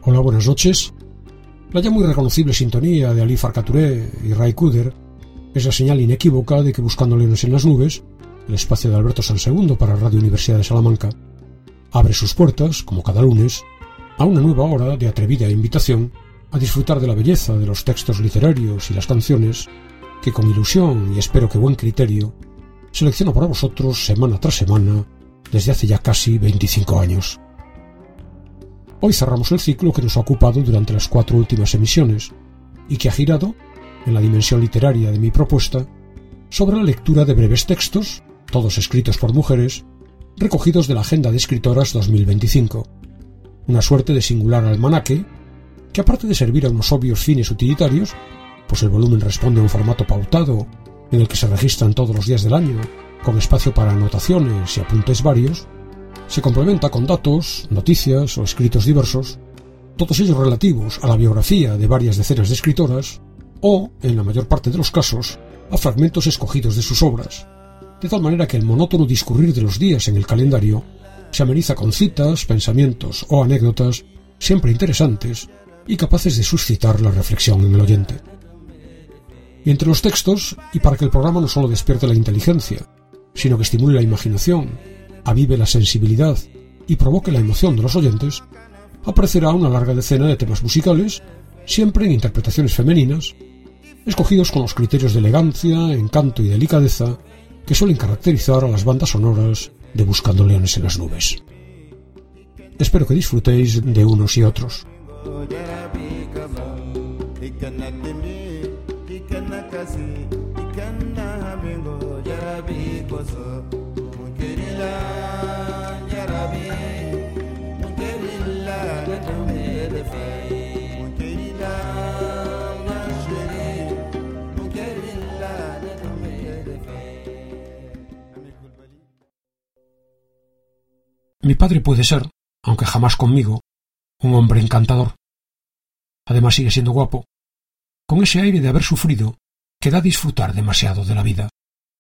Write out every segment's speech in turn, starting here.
Hola, buenas noches. La ya muy reconocible sintonía de Ali Farka Touré y Ray Cooder es la señal inequívoca de que Buscando Leones en las Nubes, el espacio de Alberto San II para Radio Universidad de Salamanca, abre sus puertas, como cada lunes, a una nueva hora de atrevida invitación a disfrutar de la belleza de los textos literarios y las canciones que con ilusión y espero que buen criterio selecciono para vosotros semana tras semana desde hace ya casi 25 años. Hoy cerramos el ciclo que nos ha ocupado durante las 4 últimas emisiones y que ha girado, en la dimensión literaria de mi propuesta, sobre la lectura de breves textos, todos escritos por mujeres, recogidos de la Agenda de Escritoras 2025, una suerte de singular almanaque que, aparte de servir a unos obvios fines utilitarios, pues el volumen responde a un formato pautado en el que se registran todos los días del año, con espacio para anotaciones y apuntes varios, se complementa con datos, noticias o escritos diversos, todos ellos relativos a la biografía de varias decenas de escritoras o, en la mayor parte de los casos, a fragmentos escogidos de sus obras, de tal manera que el monótono discurrir de los días en el calendario se ameniza con citas, pensamientos o anécdotas siempre interesantes y capaces de suscitar la reflexión en el oyente. Y entre los textos, y para que el programa no solo despierte la inteligencia, sino que estimule la imaginación, avive la sensibilidad y provoque la emoción de los oyentes, aparecerá una larga decena de temas musicales, siempre en interpretaciones femeninas, escogidos con los criterios de elegancia, encanto y delicadeza que suelen caracterizar a las bandas sonoras de Buscando Leones en las Nubes. Espero que disfrutéis de unos y otros. Mi padre puede ser, aunque jamás conmigo, un hombre encantador. Además sigue siendo guapo, con ese aire de haber sufrido que da a disfrutar demasiado de la vida.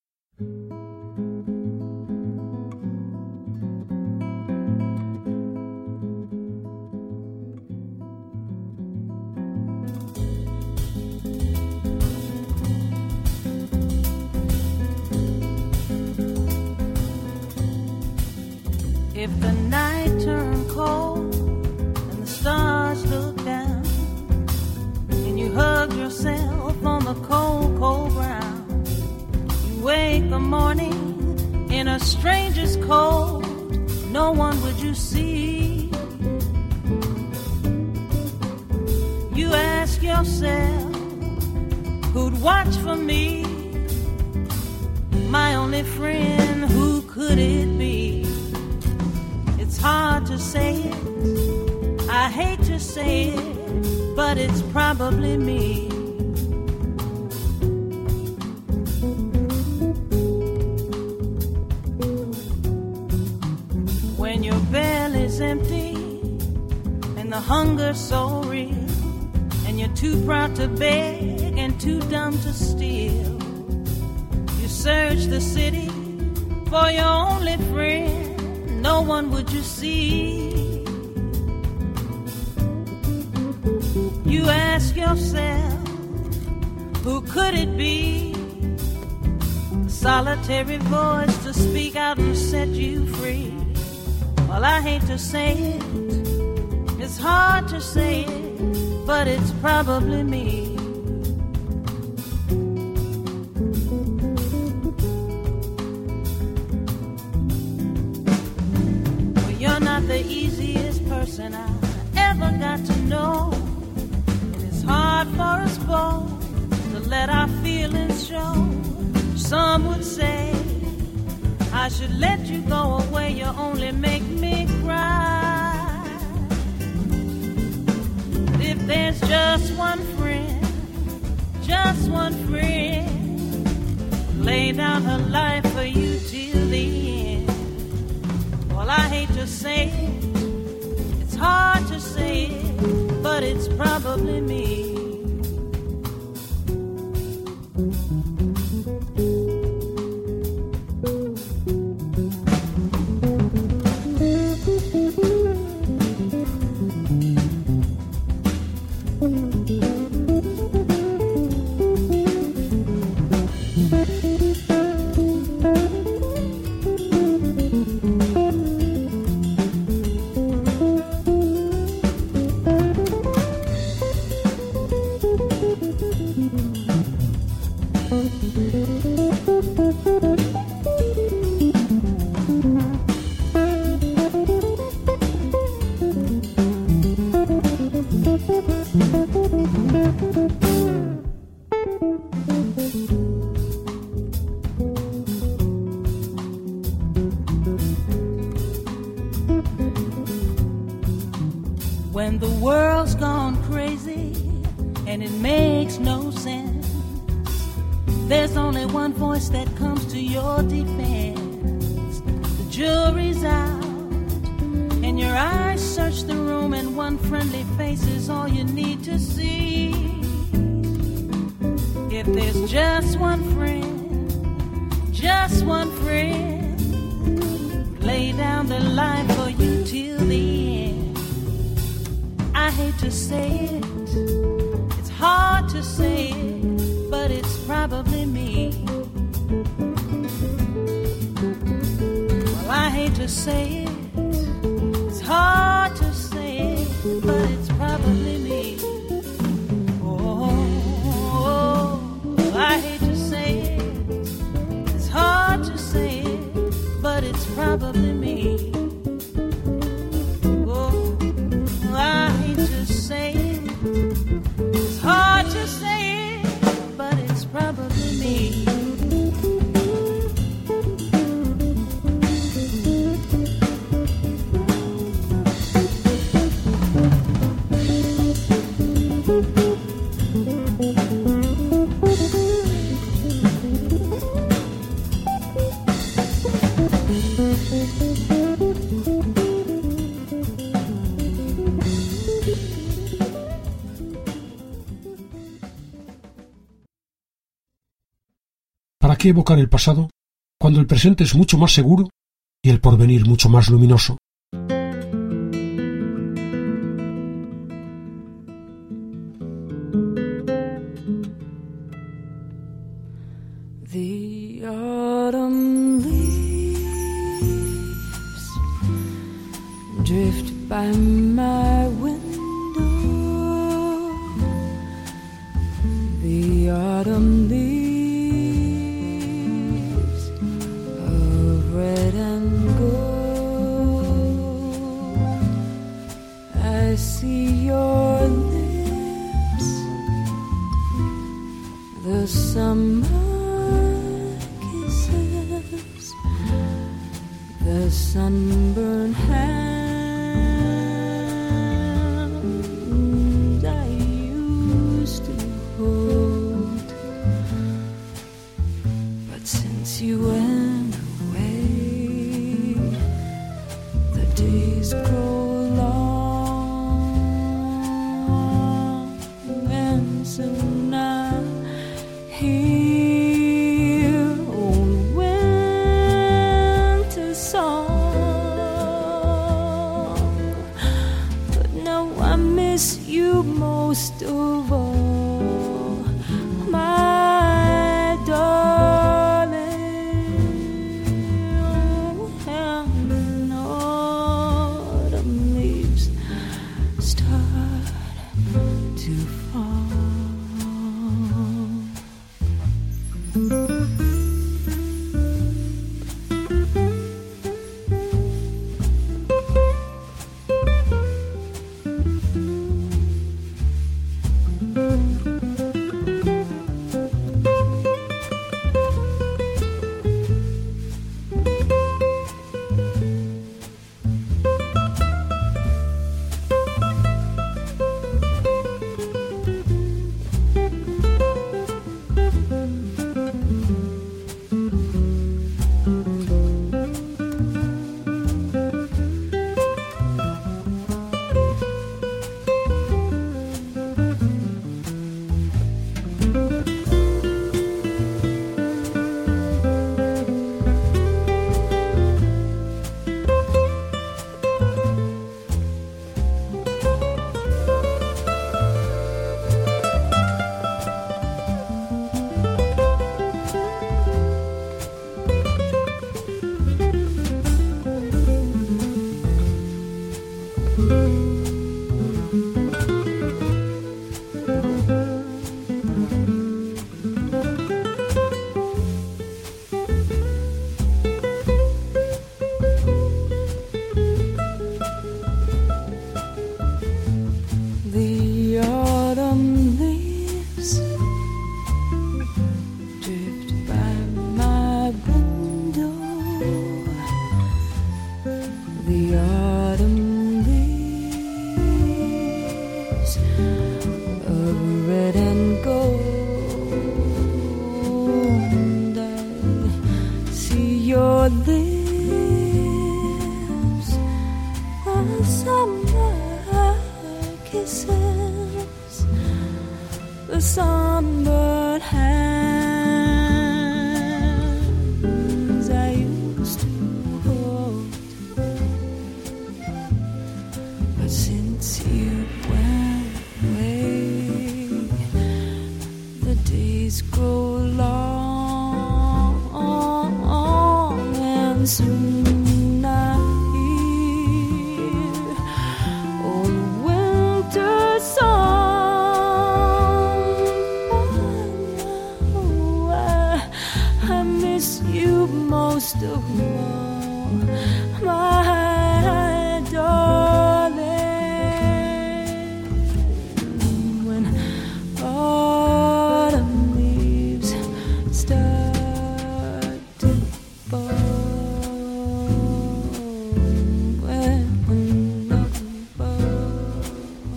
If the night turned cold and the stars looked down and you hugged yourself on the cold, cold ground, you wake the morning in a stranger's cold, no one would you see. You ask yourself, who'd watch for me? My only friend, who could it be? It's hard to say it, I hate to say it, but it's probably me. When your belly's empty and the hunger's so real and you're too proud to beg and too dumb to steal, you search the city for your only friend, no one would you see. You ask yourself, who could it be? A solitary voice to speak out and set you free. Well, I hate to say it, it's hard to say it, but it's probably me. The easiest person I ever got to know, and it's hard for us both to let our feelings show. Some would say I should let you go away, you only make me cry. If there's just one friend, lay down her life for you till the end. Well, I hate to say it, it's hard to say it, but it's probably me. when the world's gone crazy and it makes no sense. There's only one voice that comes to your defense. The jury's out and your eyes search the room, and one friendly face is all you need to see. If there's just one friend, lay down the line for you till the end. I hate to say it, it's hard to say it, but it's probably me. Well, I hate to say it, it's hard to say it, but it's probably me. Oh, I hate to say it, it's hard to say it, but it's probably me. Oh, I hate to say it, it's hard to say it, but it's probably me. ¿Para qué evocar el pasado cuando el presente es mucho más seguro y el porvenir mucho más luminoso? The autumn leaves drift by my window. The autumn leaves of red and gold. I see your lips, the summer kisses, the sunburned hand I used to hold. But since you went away, the days grow long, and soon I hear old winter song. But now I miss you most of all, my darling. And autumn leaves start to fall. leaves of red and gold. I see your lips, the summer kisses, the sunburned hands I used to hold. But since you went away, the days grow long, and soon I hear old winter song. Oh, I miss you most of all, my darling. When autumn leaves start to fall, when autumn falls,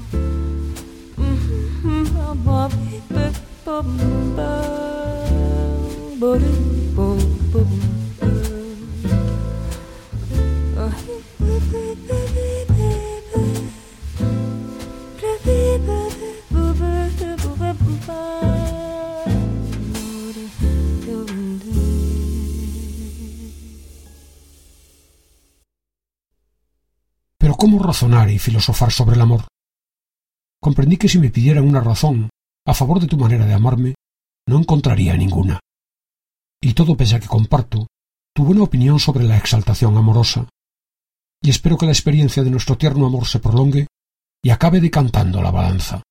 Pero ¿cómo razonar y filosofar sobre el amor? Comprendí que si me pidieran una razón a favor de tu manera de amarme, no encontraría ninguna. Y todo pese a que comparto tu buena opinión sobre la exaltación amorosa, y espero que la experiencia de nuestro tierno amor se prolongue y acabe decantando la balanza.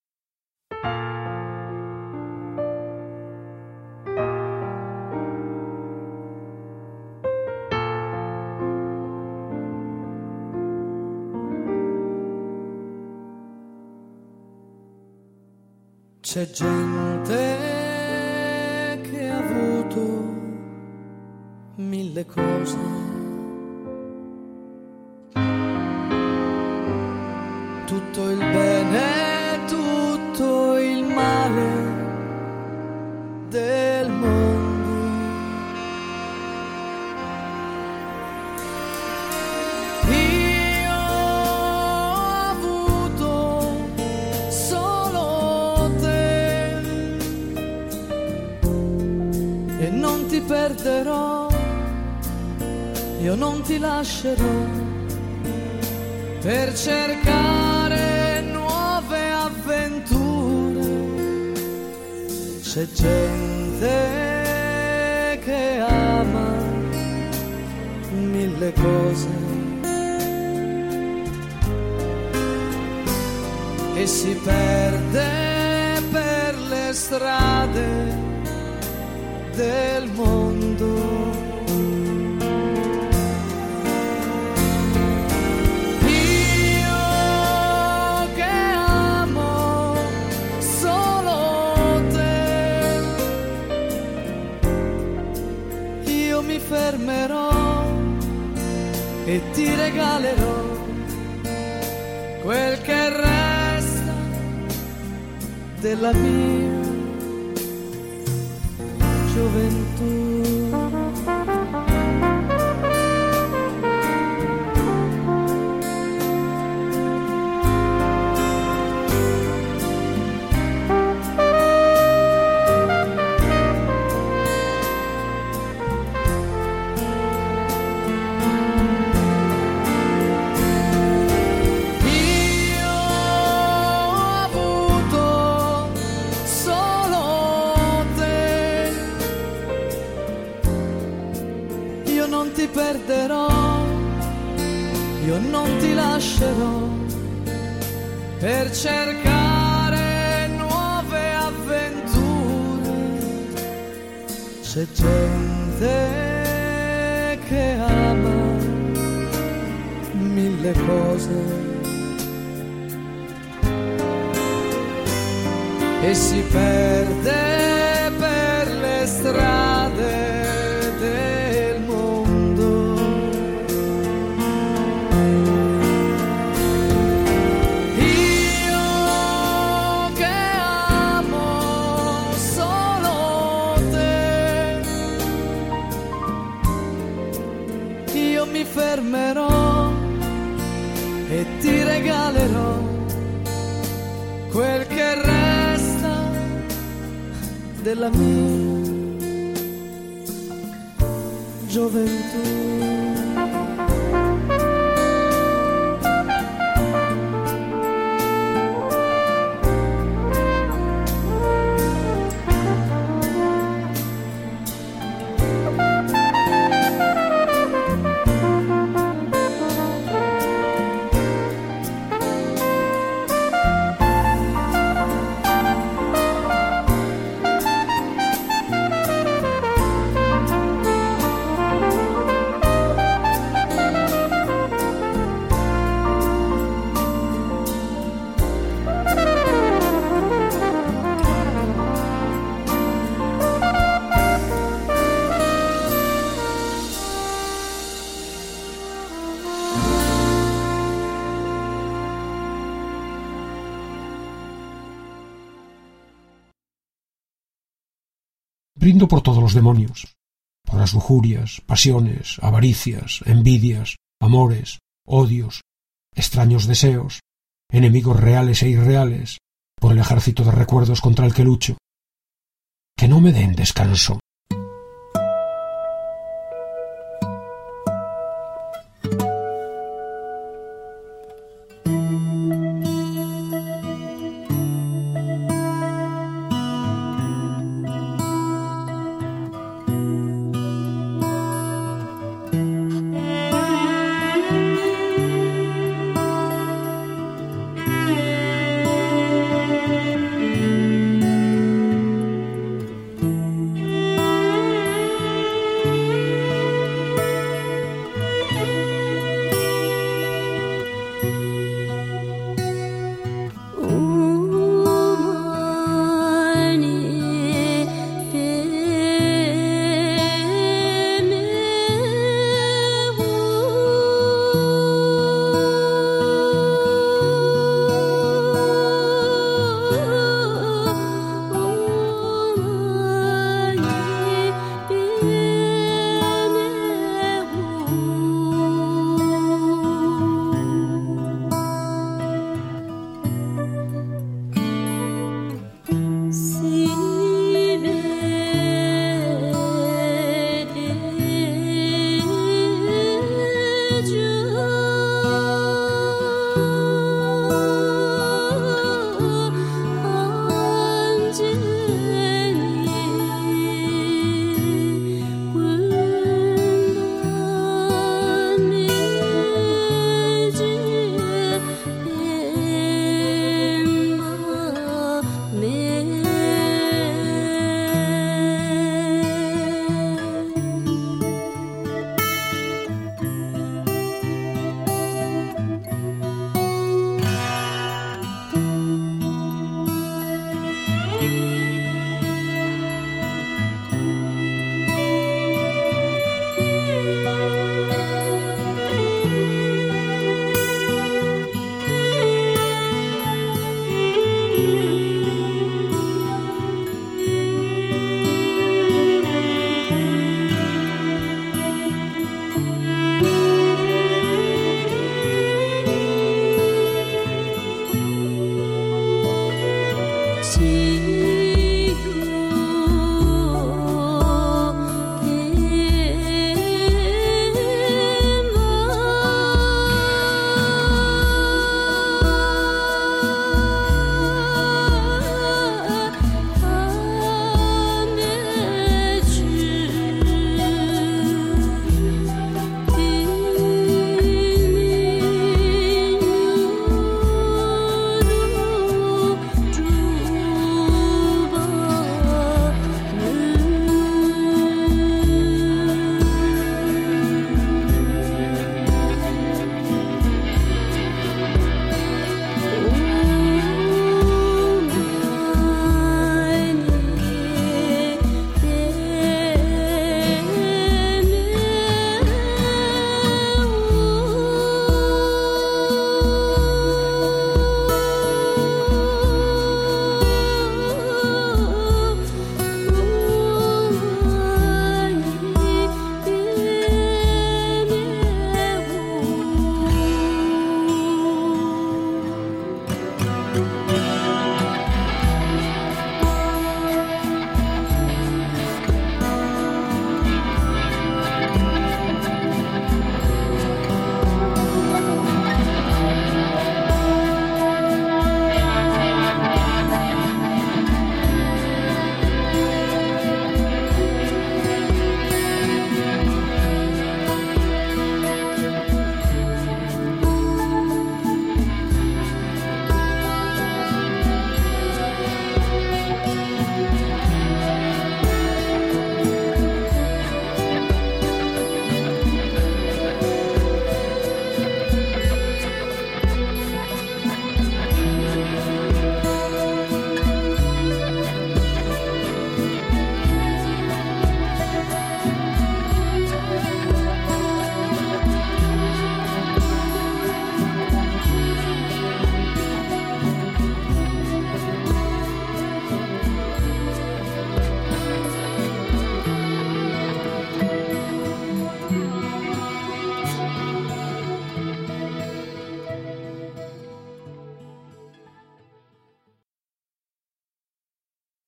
C'è gente che ha avuto 1000 cose, tutto il bene, tutto il male del mondo. Io ho avuto solo te e non ti perderò, io non ti lascerò per cercare nuove avventure. C'è gente che ama 1000 cose e si perde per le strade del mondo. Fermerò e ti regalerò quel che resta della mia gioventù. Perderò, io non ti lascerò per cercare nuove avventure. C'è gente che ama 1000 cose e si perde per le strade del mondo. Io della mia gioventù. Brindo por todos los demonios, por las lujurias, pasiones, avaricias, envidias, amores, odios, extraños deseos, enemigos reales e irreales, por el ejército de recuerdos contra el que lucho. Que no me den descanso.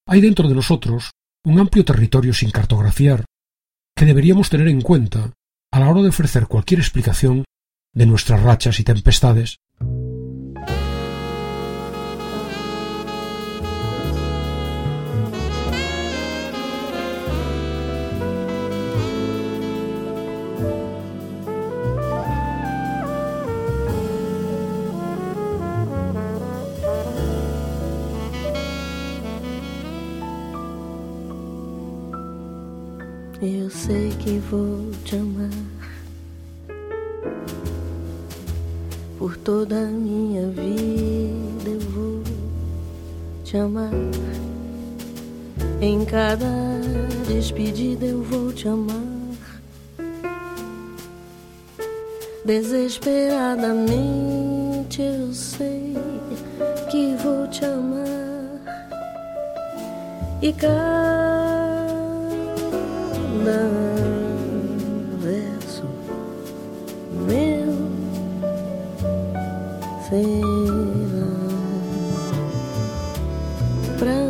Hay dentro de nosotros un amplio territorio sin cartografiar que deberíamos tener en cuenta a la hora de ofrecer cualquier explicación de nuestras rachas y tempestades. Eu sei que vou te amar por toda a minha vida. Eu vou te amar em cada despedida. Eu vou te amar desesperadamente. Eu sei que vou te amar e cada verso meu será pra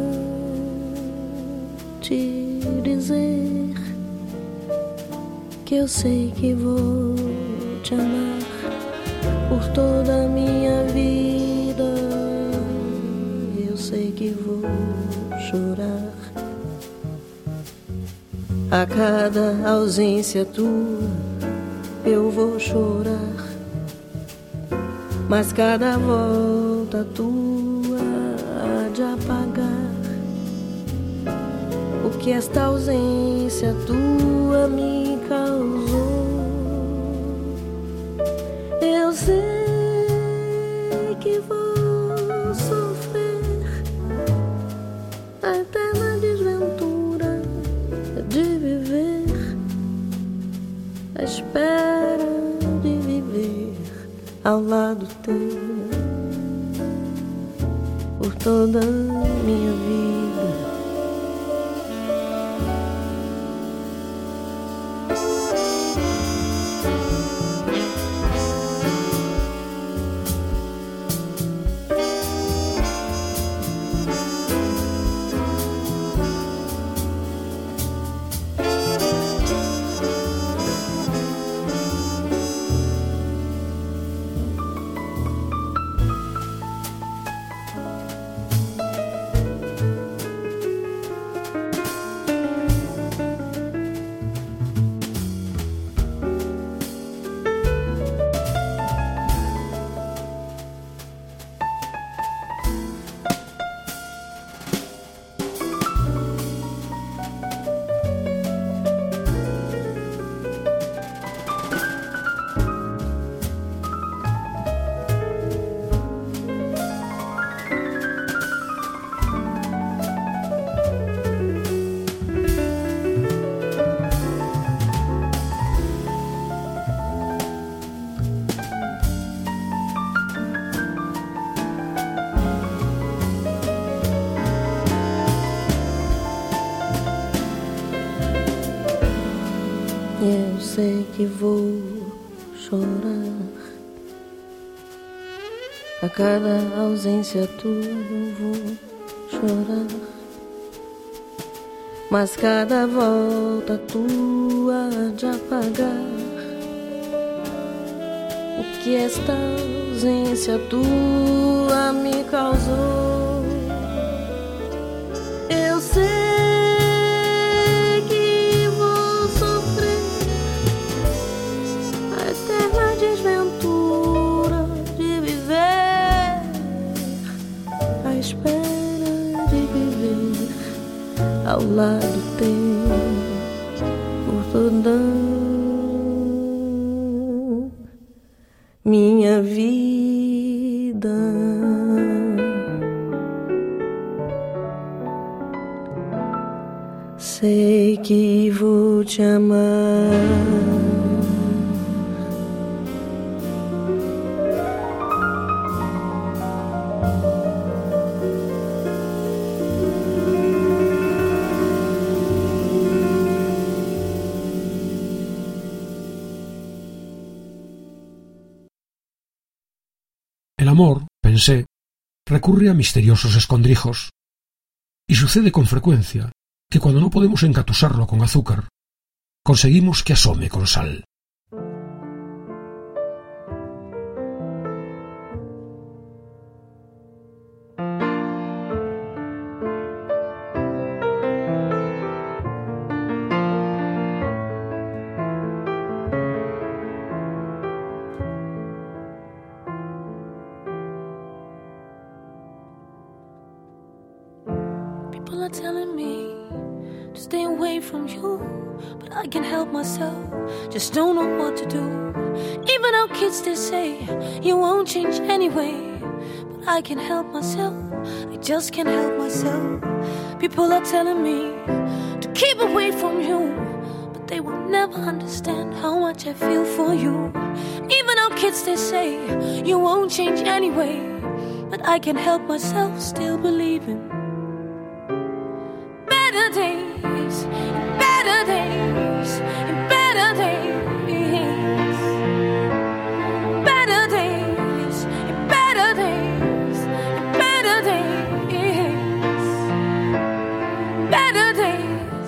te dizer que eu sei que vou te amar por toda a minha vida. Eu sei que vou chorar a cada ausência tua. Eu vou chorar, mas cada volta tua há de apagar o que esta ausência tua me causou. Eu sei que vou sofrer a eterna desventura de viver, à espera de viver ao lado teu por toda a minha vida. Eu sei que vou chorar a cada ausência tua. Eu vou chorar, mas cada volta tua há de apagar o que esta ausência tua me causou. Eu sei desventura de viver, à espera de viver ao lado teu por toda minha vida. Sei que vou te amar El amor, pensé, recurre a misteriosos escondrijos. Y sucede con frecuencia que cuando no podemos engatusarlo con azúcar, conseguimos que asome con sal. People are telling me to stay away from you, but I can't help myself, just don't know what to do. Even our kids, they say you won't change anyway, but I can't help myself, I just can't help myself. People are telling me to keep away from you, but they will never understand how much I feel for you. Even our kids, they say you won't change anyway, but I can't help myself, still believing. Better days, better days, better days, better days, better days, better days, better days.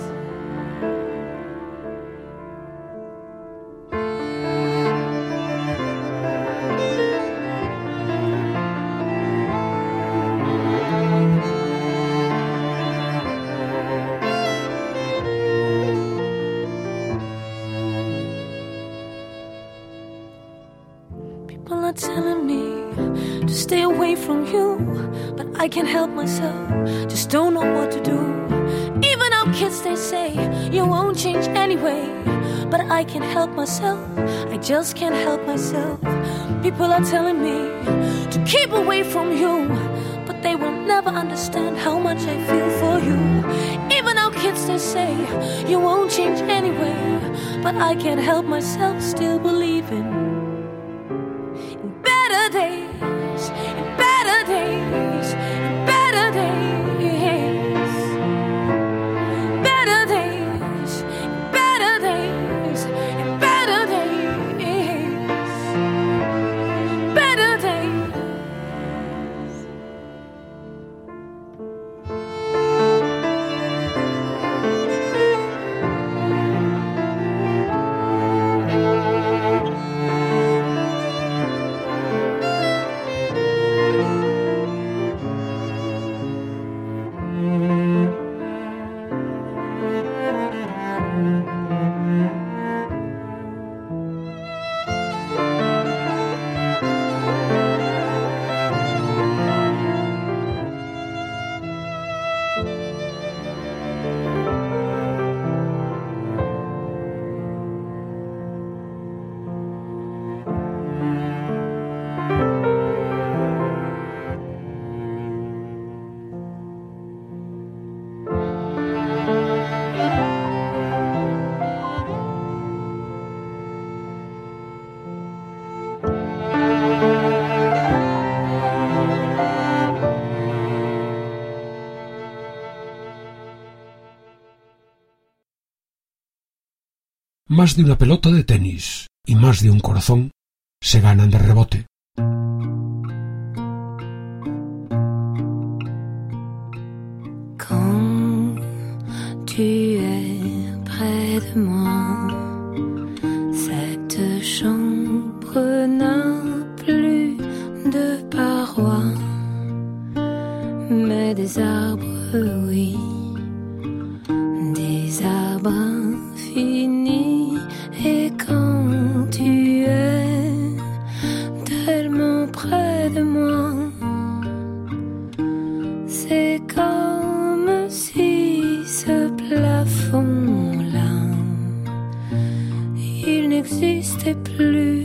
People are telling me to stay away from you, but I can't help myself, just don't know what to do. Even our kids, they say you won't change anyway, but I can't help myself, I just can't help myself. People are telling me to keep away from you, but they will never understand how much I feel for you. Even our kids, they say you won't change anyway, but I can't help myself, still believing. Better days, better days, better days, better days, better days, better days, better days. Más de una pelota de tenis y más de un corazón se ganan de rebote. Quand tu es près de moi, cette chambre n'a plus de parois, mais des arbres, oui, des arbres infinis. Et quand tu es tellement près de moi, c'est comme si ce plafond-là, il n'existait plus.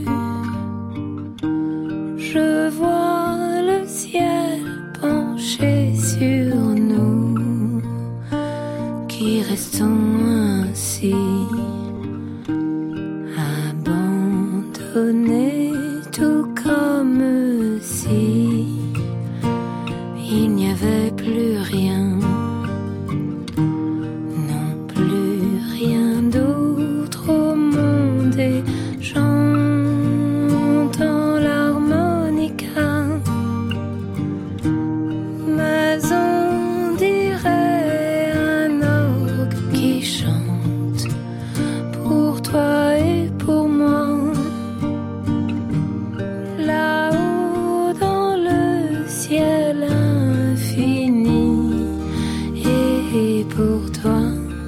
Je vois le ciel penché sur nous, qui restons ainsi, abandonnés, tout comme si il n'y avait plus rien, non plus rien d'autre au monde, et j'en l'infini, et pour toi,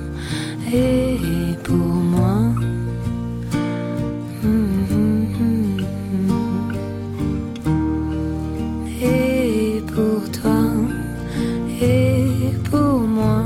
et pour moi. Et pour toi, et pour moi.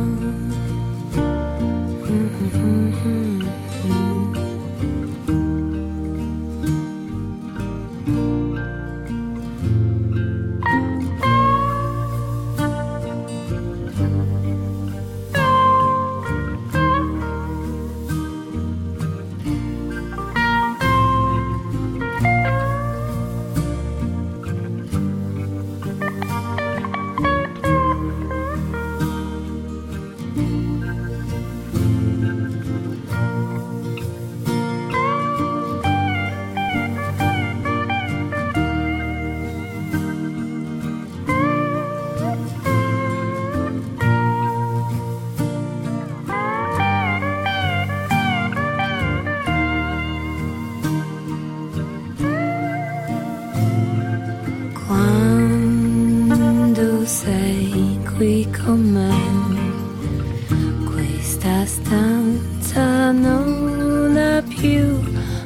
Sei qui con me, questa stanza non ha più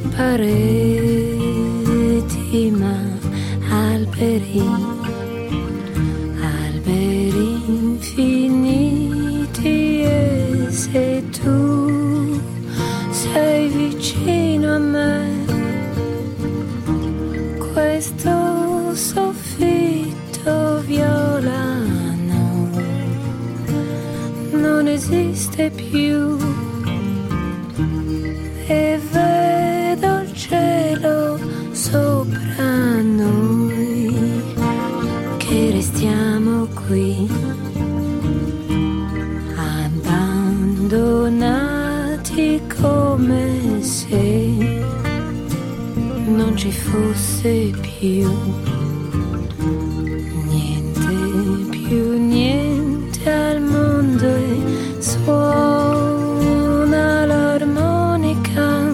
pareti ma alberi, alberi infiniti, e se tu sei vicino a me, questo soffitto violano non esiste più, e vedo il cielo sopra noi, che restiamo qui abbandonati, come se non ci fosse più niente al mondo, e suona l'armonica,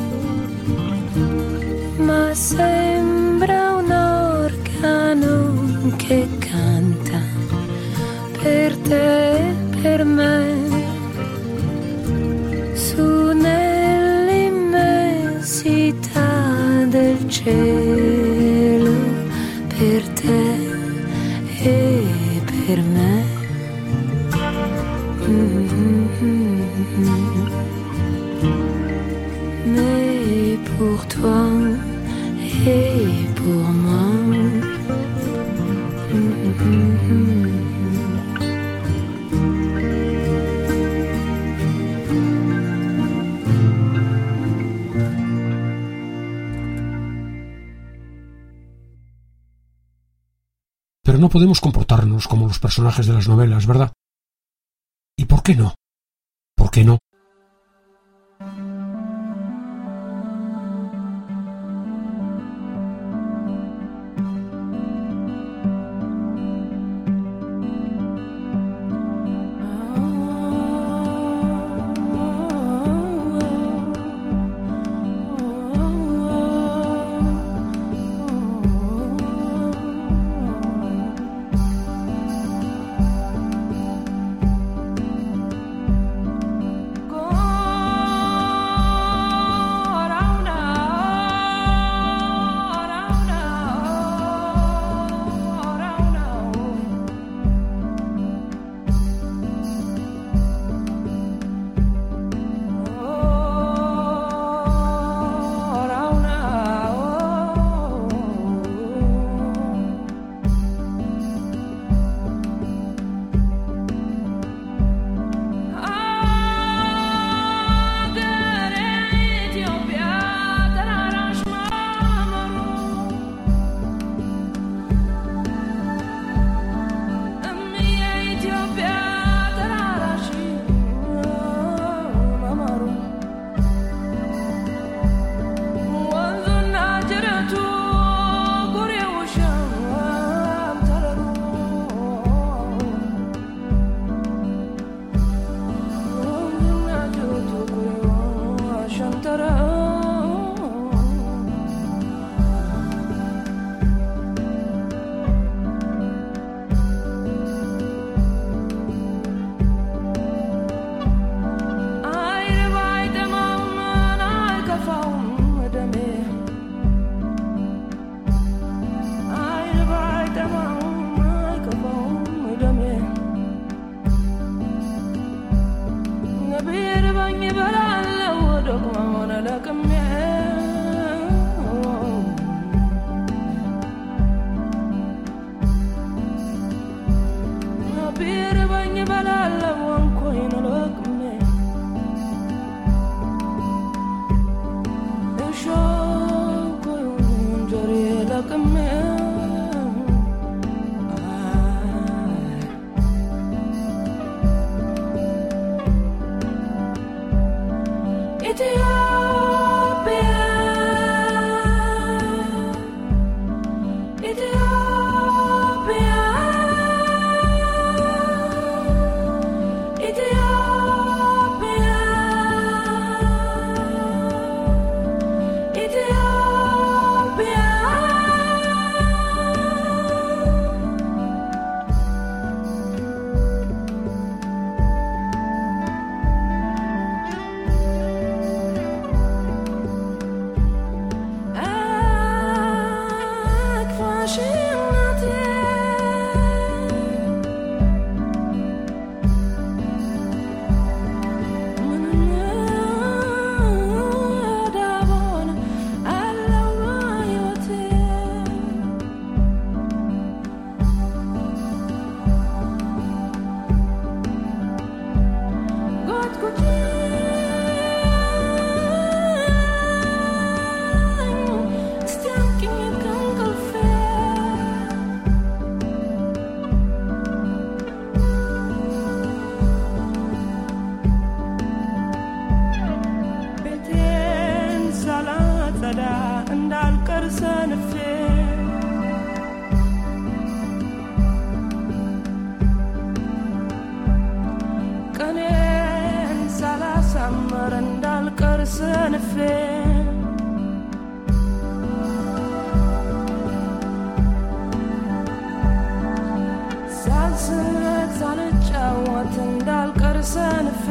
ma sembra un organo che canta per te e per me, su nell'immensità del cielo, per te e per me. Mais pour toi et pour moi. Pero no podemos comportarnos como los personajes de las novelas, ¿verdad? ¿Y por qué no? ¿Por qué no? ሰነፌ ሳልስቅ ሳልጫወት እንዳልቀር ሰነፌ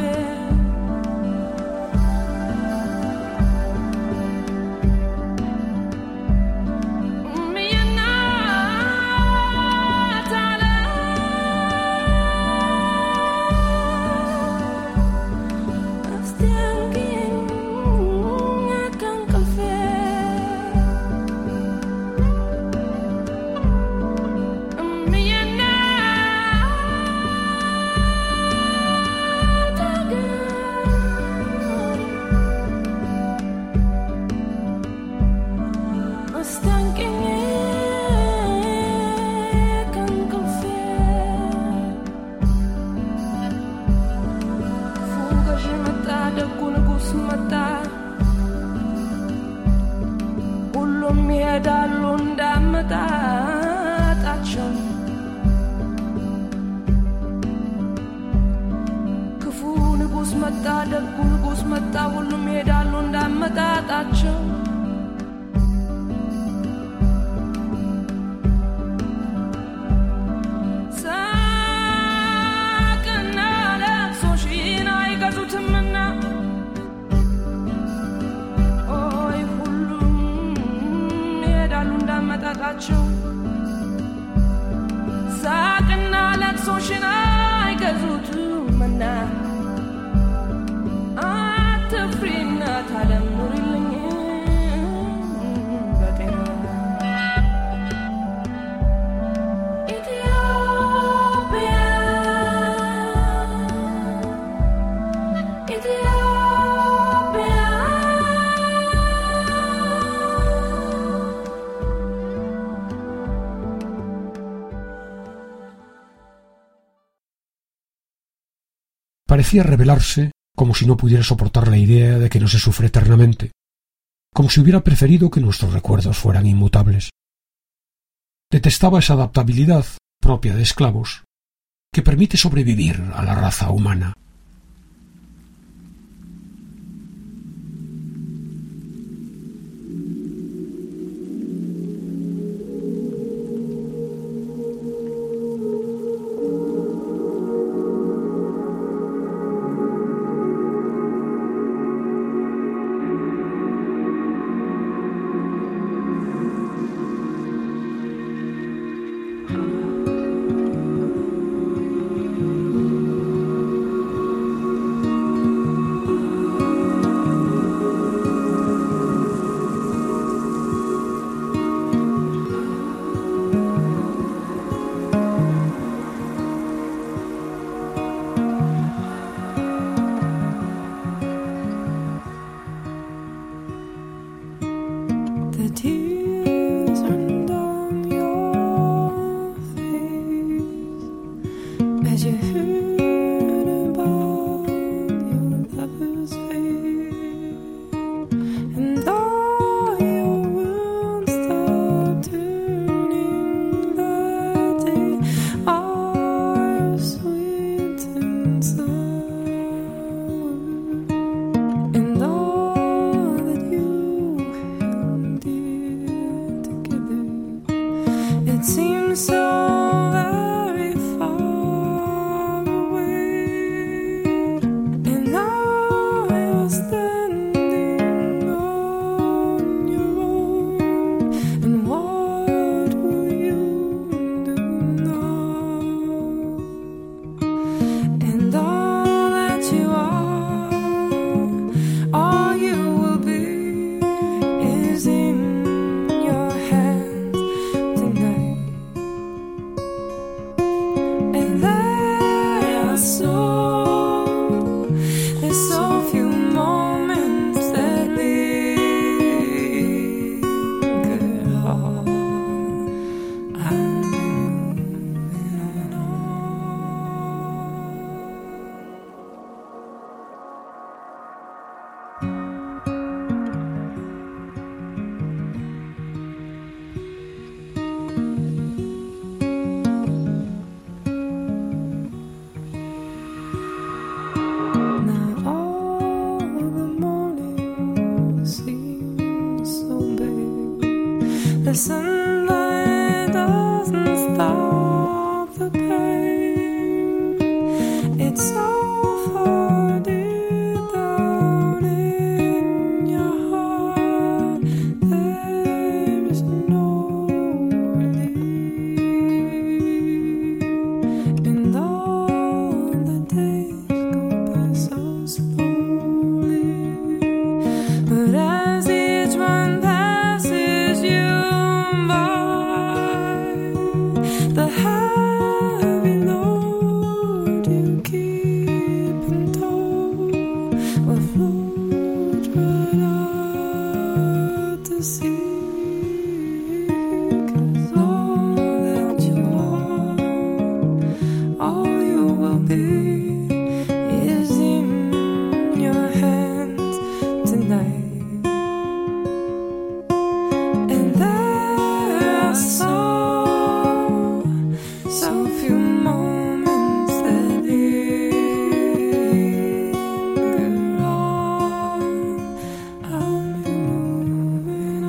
ይሄዳሉ እንዳመጣጣቸው ክፉ ንጉስ መጣ ደጉ ንጉስ መጣ ሁሉም ይሄዳሉ እንዳመጣጣቸው ሳቅና ለቅሶሽን አይገዙትምና እንዳመጣጣቸው ሳቅና ለቅሶሽን አይገዙትምና አትፍሪና ታለም ኑሪልኝ በጤና ኢትዮጵያ Parecía rebelarse como si no pudiera soportar la idea de que no se sufre eternamente, como si hubiera preferido que nuestros recuerdos fueran inmutables. Detestaba esa adaptabilidad propia de esclavos que permite sobrevivir a la raza humana. It seems so very far few moments that linger on. I'll be moving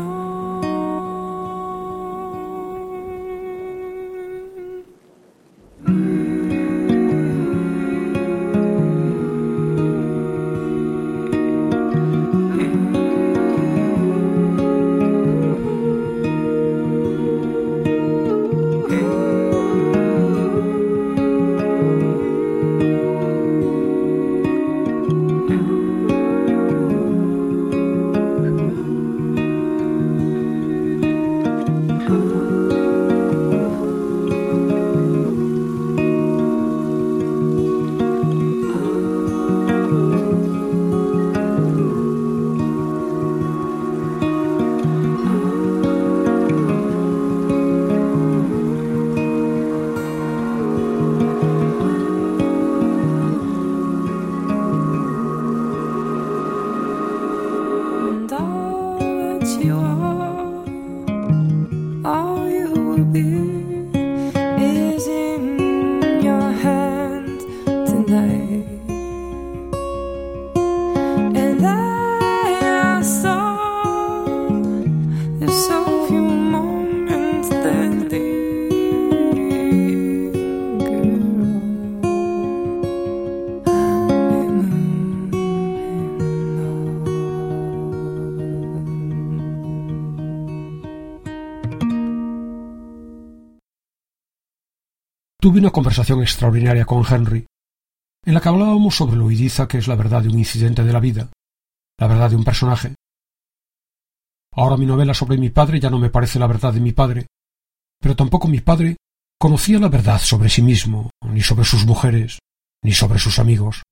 Tuve una conversación extraordinaria con Henry, en la que hablábamos sobre lo huidiza que es la verdad de un incidente de la vida, la verdad de un personaje. Ahora mi novela sobre mi padre ya no me parece la verdad de mi padre, pero tampoco mi padre conocía la verdad sobre sí mismo, ni sobre sus mujeres, ni sobre sus amigos.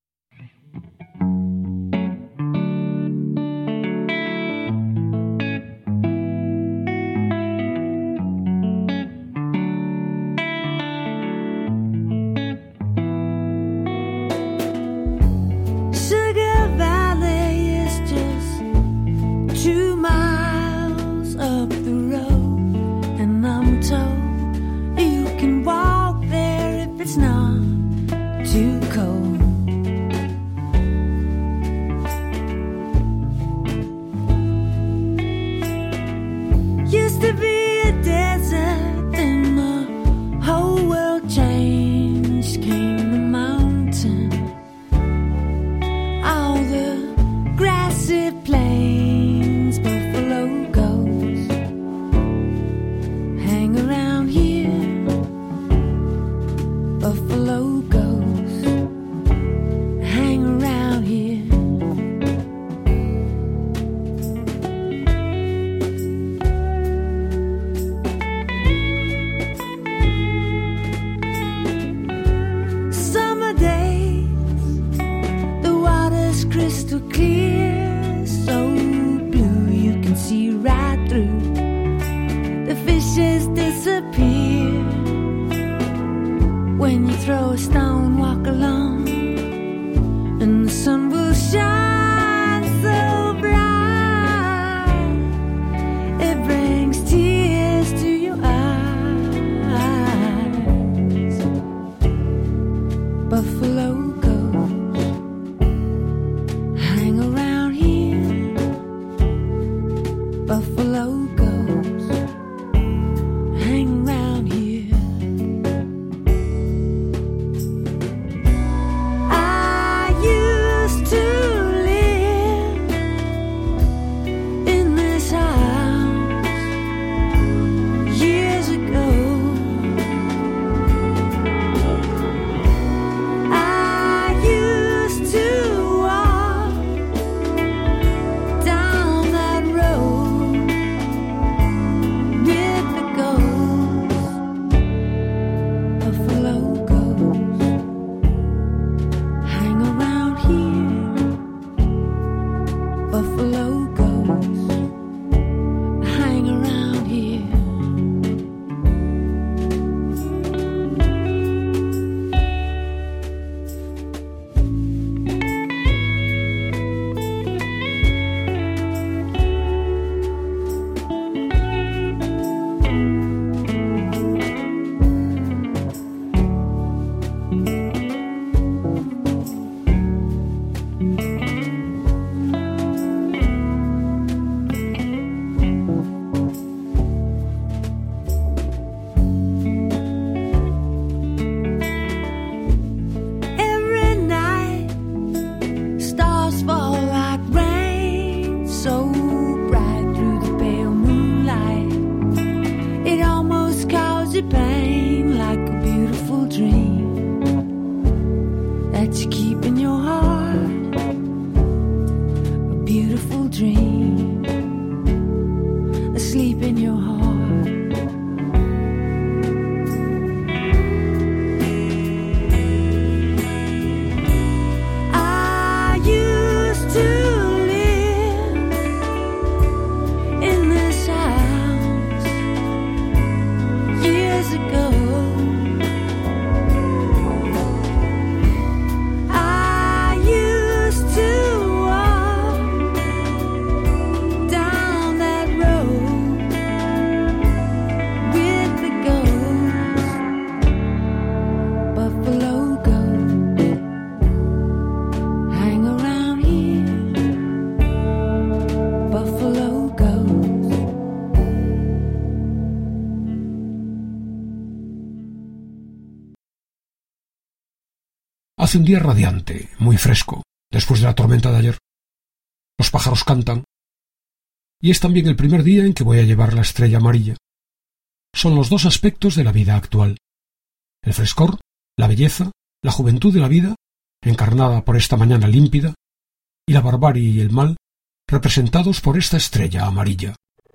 Hace un día radiante, muy fresco, después de la tormenta de ayer. Los pájaros cantan. Y es también el primer día en que voy a llevar la estrella amarilla. Son los dos aspectos de la vida actual. El frescor, la belleza, la juventud de la vida, encarnada por esta mañana límpida, y la barbarie y el mal, representados por esta estrella amarilla.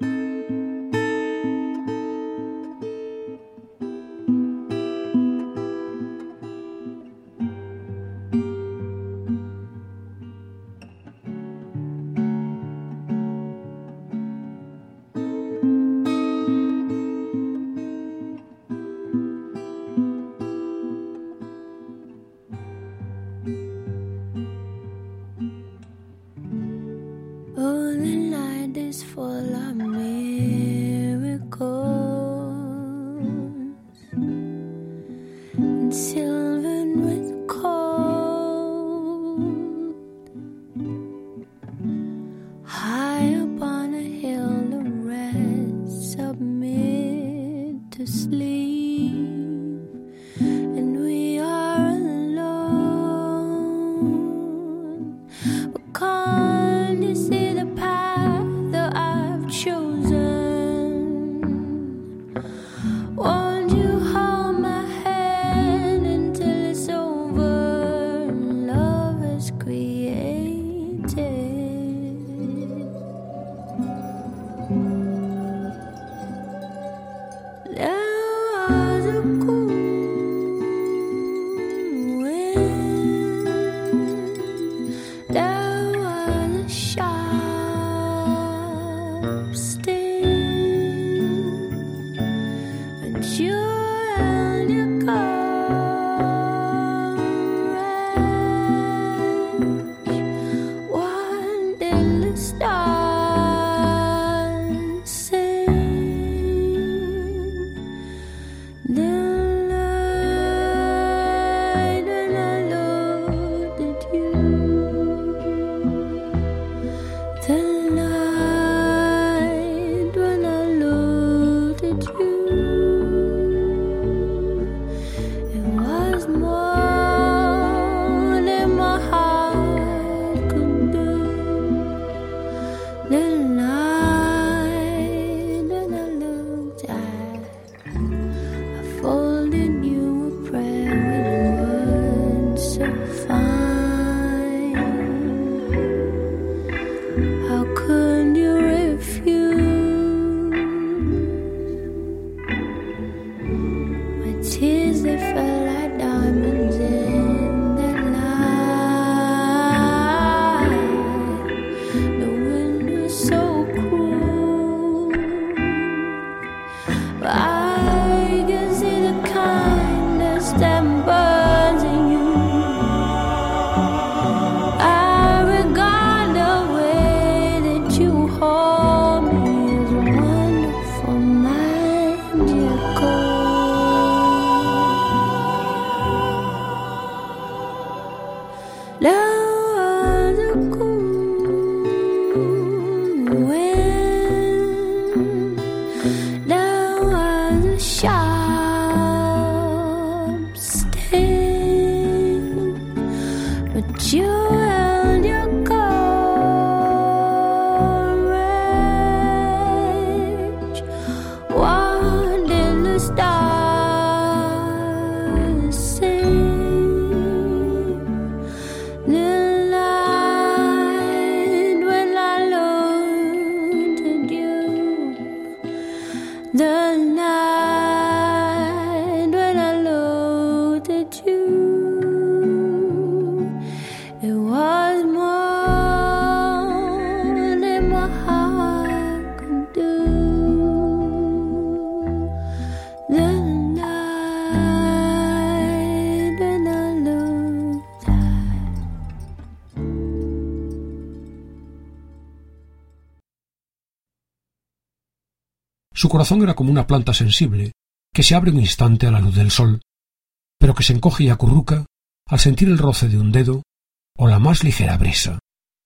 Su corazón era como una planta sensible, que se abre un instante a la luz del sol, pero que se encoge y acurruca al sentir el roce de un dedo o la más ligera brisa.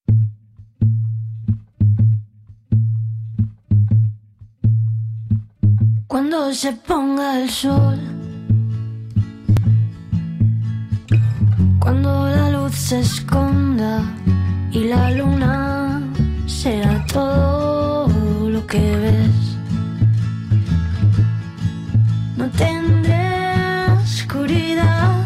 Cuando se ponga el sol, Cuando la luz se esconda y la luna sea todo lo que ves, no tendré oscuridad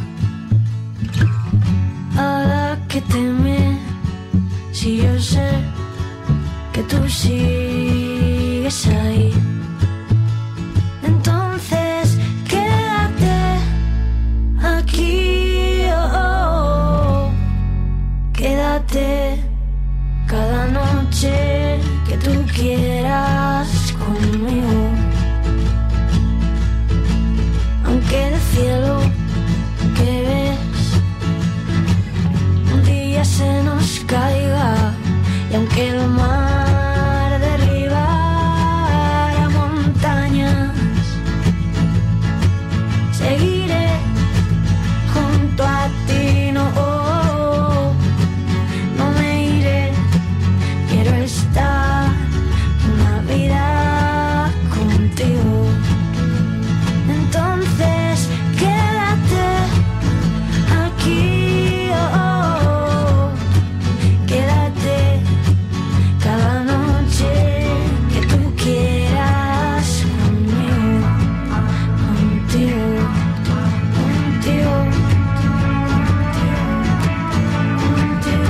a la que temer, si yo sé que tú sigues ahí. Entonces quédate aquí, oh, quédate cada noche que tú quieras conmigo. Aunque el cielo que ves un día se nos caiga, y aunque el mar derribara montañas, seguiré junto a ti, no, no me iré, quiero estar una vida contigo. Entonces quédate aquí, oh, quédate cada noche que tú quieras conmigo, contigo, contigo, contigo.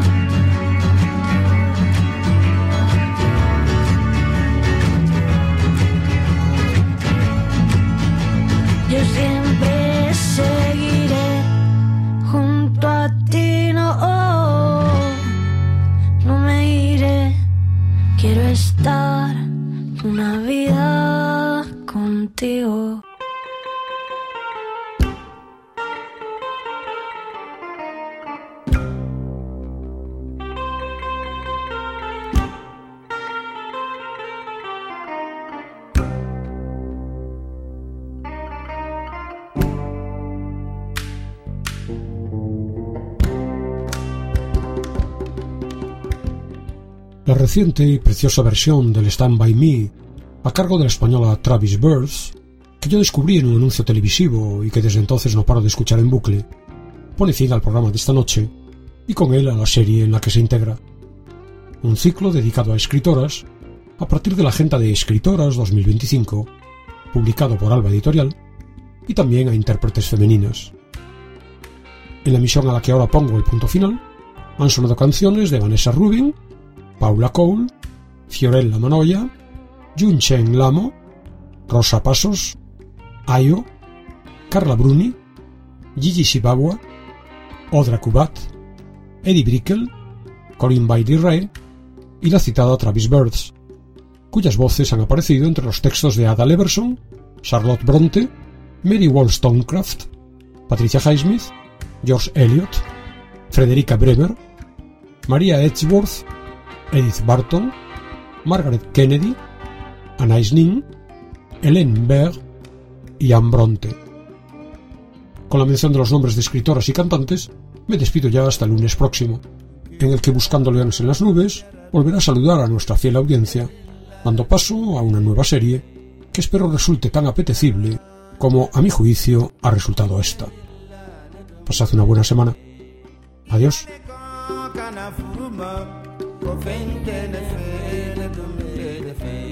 Yo siempre seguiré junto a ti, no, no me iré, quiero estar una vida contigo. La reciente y preciosa versión del Stand By Me, a cargo de la española Travis Birth, que yo descubrí en un anuncio televisivo y que desde entonces no paro de escuchar en bucle, pone fin al programa de esta noche y con él a la serie en la que se integra. Un ciclo dedicado a escritoras a partir de la Agenda de Escritoras 2025, publicado por Alba Editorial, y también a intérpretes femeninas. En la emisión a la que ahora pongo el punto final han sonado canciones de Vanessa Rubin, Paula Cole, Fiorella Manoia, Yunchen Lamo, Rosa Pasos, Ayo, Carla Bruni, Gigi Shibagua, Audra Kubat, Eddie Brickell, Corinne Bailey Rae y la citada Travis Birth, cuyas voces han aparecido entre los textos de Ada Leverson, Charlotte Bronte, Mary Wollstonecraft, Patricia Highsmith, George Eliot, Frederica Bremer, Maria Edgeworth, Edith Barton, Margaret Kennedy, Anais Nin, Hélène Berg y Anne Bronte. Con la mención de los nombres de escritoras y cantantes, me despido ya hasta el lunes próximo, en el que Buscando Leones en las Nubes volverá a saludar a nuestra fiel audiencia, dando paso a una nueva serie que espero resulte tan apetecible como, a mi juicio, ha resultado esta. Pasad una buena semana. Adiós. Ofende